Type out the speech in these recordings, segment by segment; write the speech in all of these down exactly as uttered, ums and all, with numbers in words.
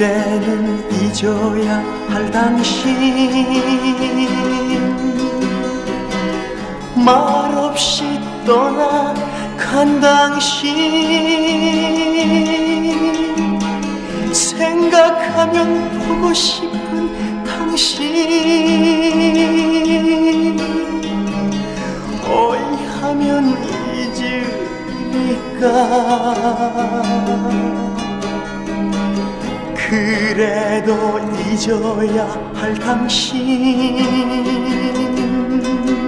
이제는 잊어야 할 당신, 말없이 떠나간 당신, 생각하면 보고 싶은 당신, 어이 하면 잊으니까. 그래도 잊어야 할 당신,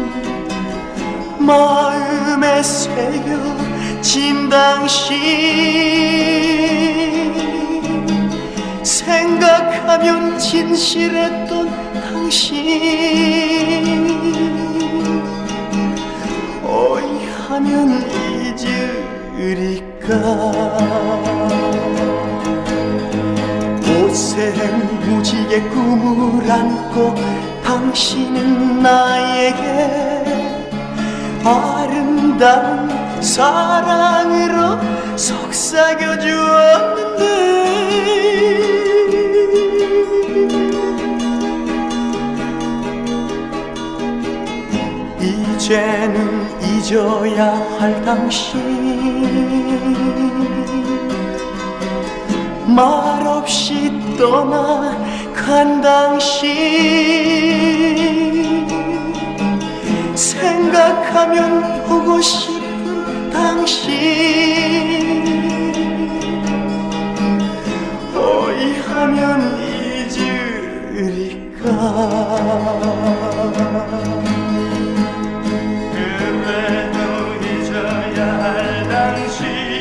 마음에 새겨진 당신, 생각하면 진실했던 당신, 어이 하면 잊으리까. 무지의 꿈을 안고 당신은 나에게 아름다운 사랑으로 속삭여 주었는데, 이제는 잊어야 할 당신, 말없이 떠나간 당신, 생각하면 보고 싶은 당신, 어이 하면 잊으리까. 그래도 잊어야 할 당신,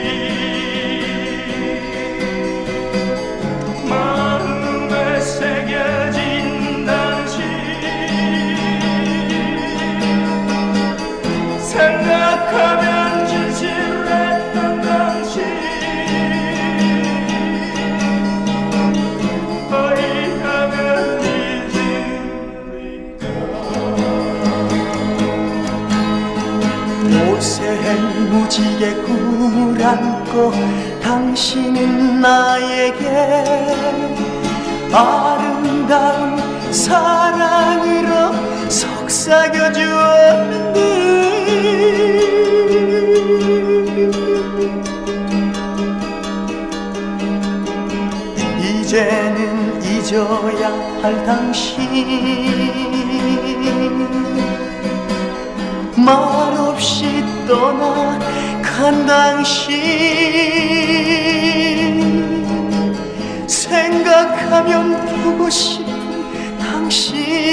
새겨진 당신, 생각하면 진실했던 당신, 어이하면 잊으리까. 고생 무지의 꿈을 안고 당신은 나에게 아름다운 사랑으로 속삭여 주었는데, 이제는 잊어야 할 당신, 말없이 떠나간 당신, 생각하면 보고 싶은 당신,